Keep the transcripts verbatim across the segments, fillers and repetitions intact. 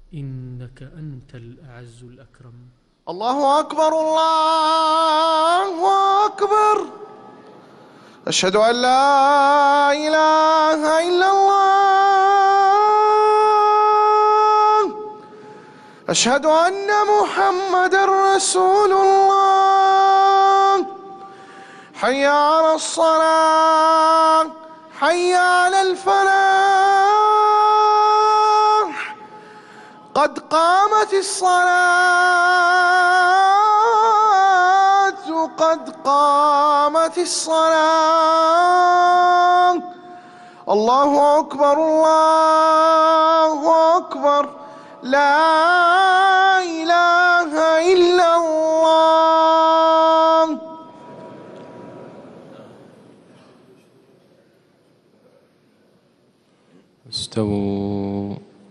إنك أنت الأعز الأكرم. الله أكبر الله أكبر. أشهد أن لا إله إلا الله. أشهد أن محمدًا رسول الله. حي على الصلاة، حي على الفلاح، قد قامت الصلاة، قد قامت الصلاة. الله أكبر الله أكبر. لا إله إلا الله. استووا،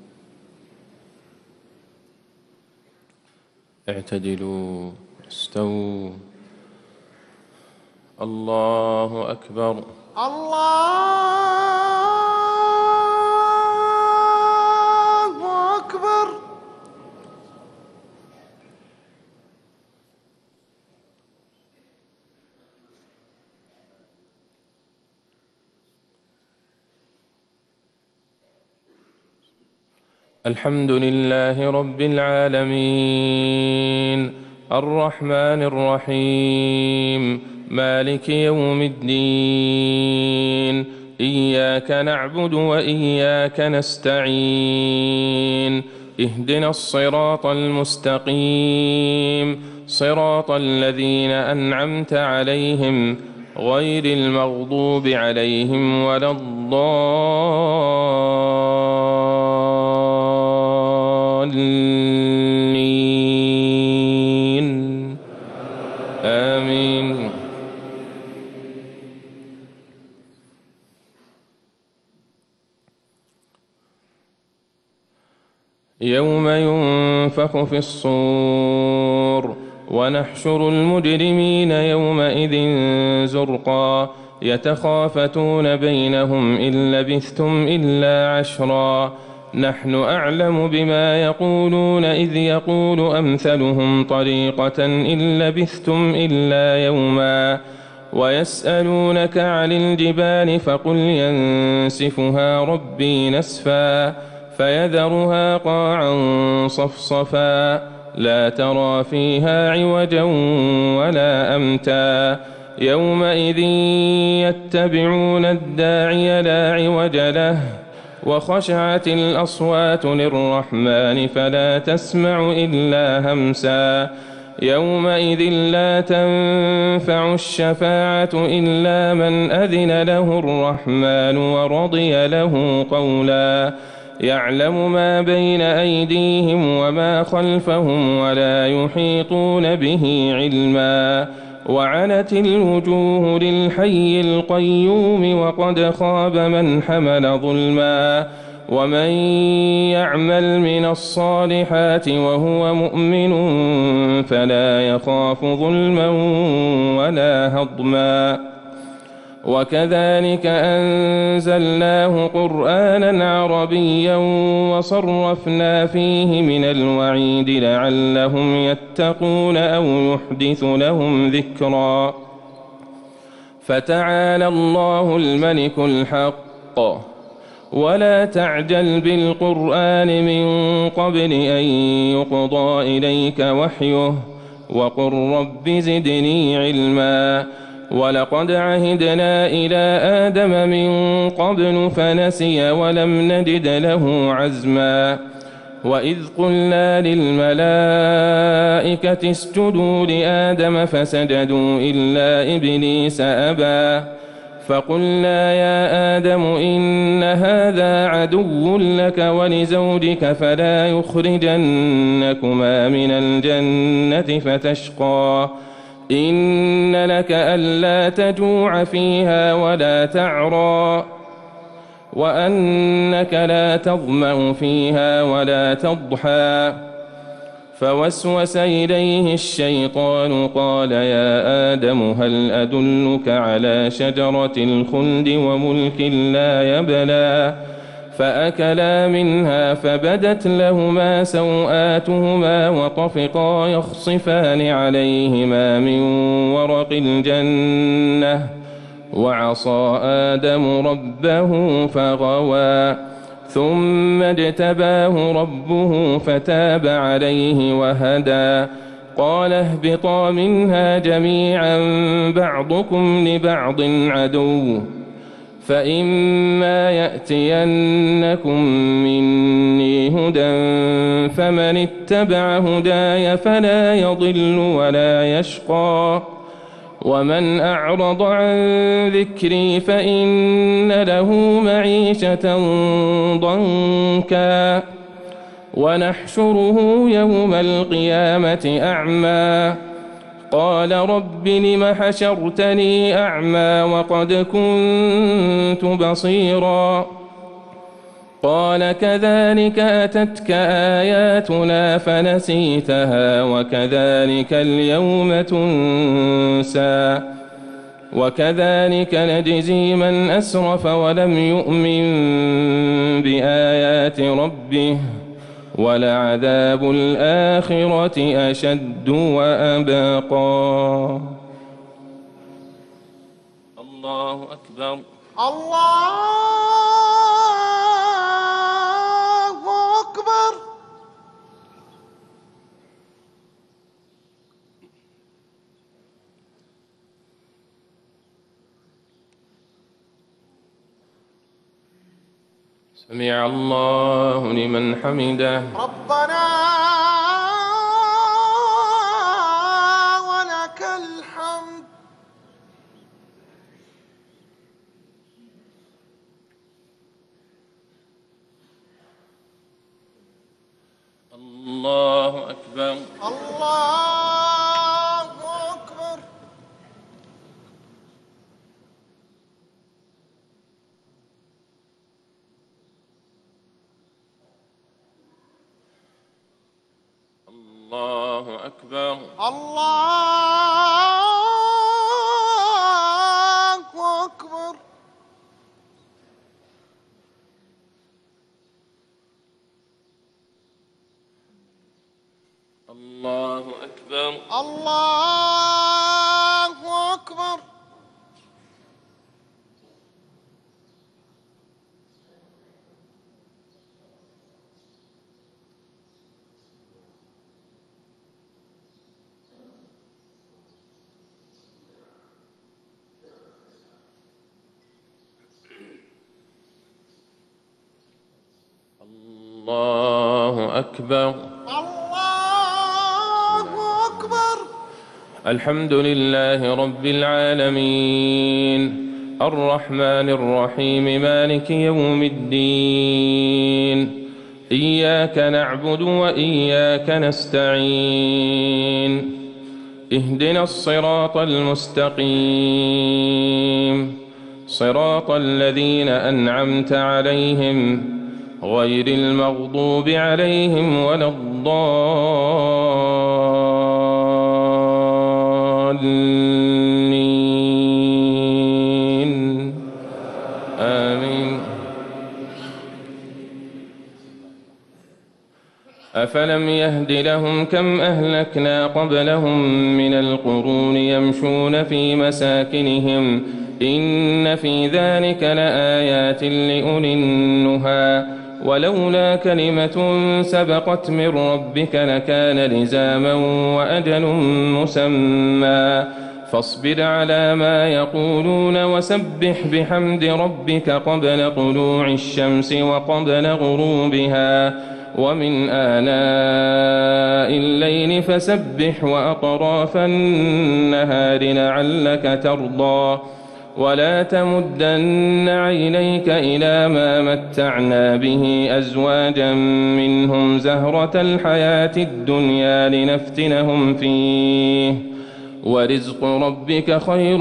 اعتدلوا، استووا. الله أكبر. الله أكبر. الحمد لله رب العالمين، الرحمن الرحيم، مالك يوم الدين. إياك نعبد وإياك نستعين. اهدنا الصراط المستقيم، صراط الذين أنعمت عليهم غير المغضوب عليهم ولا الضالين. آمين. يوم ينفخ في الصور ونحشر المجرمين يومئذ زرقا يتخافتون بينهم إن لبثتم إلا عشرا نحن أعلم بما يقولون إذ يقول أمثلهم طريقة إن لبثتم إلا يوما ويسألونك عن الجبال فقل ينسفها ربي نسفا فيذرها قاعا صفصفا لا ترى فيها عوجا ولا أمتا يومئذ يتبعون الداعي لا عوج له وخشعت الأصوات للرحمن فلا تسمع إلا همسا يومئذ لا تنفع الشفاعة إلا من أذن له الرحمن ورضي له قولا يعلم ما بين أيديهم وما خلفهم ولا يحيطون به علما وعنت الوجوه للحي القيوم وقد خاب من حمل ظلما ومن يعمل من الصالحات وهو مؤمن فلا يخاف ظلما ولا هضما وكذلك أنزلناه قرآنا عربيا وصرفنا فيه من الوعيد لعلهم يتقون أو يحدث لهم ذكرا فتعالى الله الملك الحق ولا تعجل بالقرآن من قبل أن يقضى إليك وحيه وقل رب زدني علما ولقد عهدنا إلى آدم من قبل فنسي ولم نجد له عزما وإذ قلنا للملائكة اسجدوا لآدم فسجدوا إلا إبليس أبى فقلنا يا آدم إن هذا عدو لك ولزوجك فلا يخرجنكما من الجنة فتشقى إن لك ألا تجوع فيها ولا تعرى وأنك لا تظمأ فيها ولا تضحى فوسوس إليه الشيطان قال يا آدم هل أدلك على شجرة الخلد وملك لا يبلى فأكلا منها فبدت لهما سوآتهما وطفقا يخصفان عليهما من ورق الجنة وعصى آدم ربه فغوى ثم اجتباه ربه فتاب عليه وهدى قال اهبطا منها جميعا بعضكم لبعض عدو فإما يأتينكم مني هدى فمن اتبع هداي فلا يضل ولا يشقى ومن أعرض عن ذكري فإن له معيشة ضنكا ونحشره يوم القيامة أعمى قال رب لم حشرتني أعمى وقد كنت بصيرا قال كذلك أتتك آياتنا فنسيتها وكذلك اليوم تنسى وكذلك نجزي من أسرف ولم يؤمن بآيات ربه ولعذاب الآخرة أشد وأبقى. الله أكبر. الله أكبر. سمع الله لمن حمده. ربنا ولك الحمد. الله أكبر. الله أكبر. الله أكبر. الله أكبر. الله أكبر. الله أكبر. الله أكبر. الله أكبر. الحمد لله رب العالمين الرحمن الرحيم مالك يوم الدين إياك نعبد وإياك نستعين اهدنا الصراط المستقيم صراط الذين أنعمت عليهم غير المغضوب عليهم ولا الضالين آمين. أفلم يهد لهم كم أهلكنا قبلهم من القرون يمشون في مساكنهم إن في ذلك لآيات لأولي النهى ولولا كلمة سبقت من ربك لكان لزاما وأجل مسمى فاصبر على ما يقولون وسبح بحمد ربك قبل طلوع الشمس وقبل غروبها ومن آناء الليل فسبح وأطراف النهار لعلك ترضى ولا تمدن عينيك إلى ما متعنا به أزواجا منهم زهرة الحياة الدنيا لنفتنهم فيه ورزق ربك خير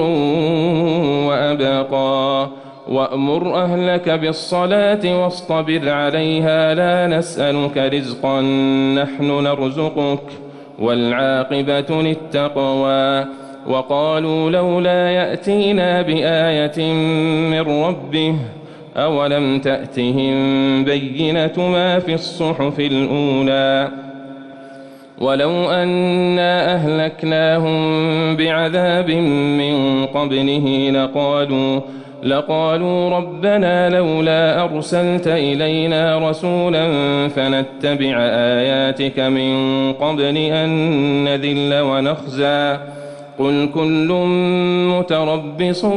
وأبقى وأمر أهلك بالصلاة واصطبر عليها لا نسألك رزقا نحن نرزقك والعاقبة للتقوى وقالوا لولا يأتينا بآية من ربه أولم تأتهم بينة ما في الصحف الأولى ولو أنا أهلكناهم بعذاب من قبله لقالوا لقالوا ربنا لولا أرسلت إلينا رسولا فنتبع آياتك من قبل أن نذل ونخزى قل كل متربص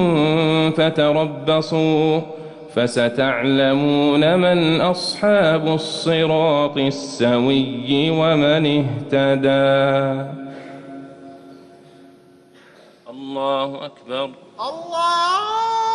فتربصوا فستعلمون من أصحاب الصراط السوي ومن اهتدى. الله أكبر. الله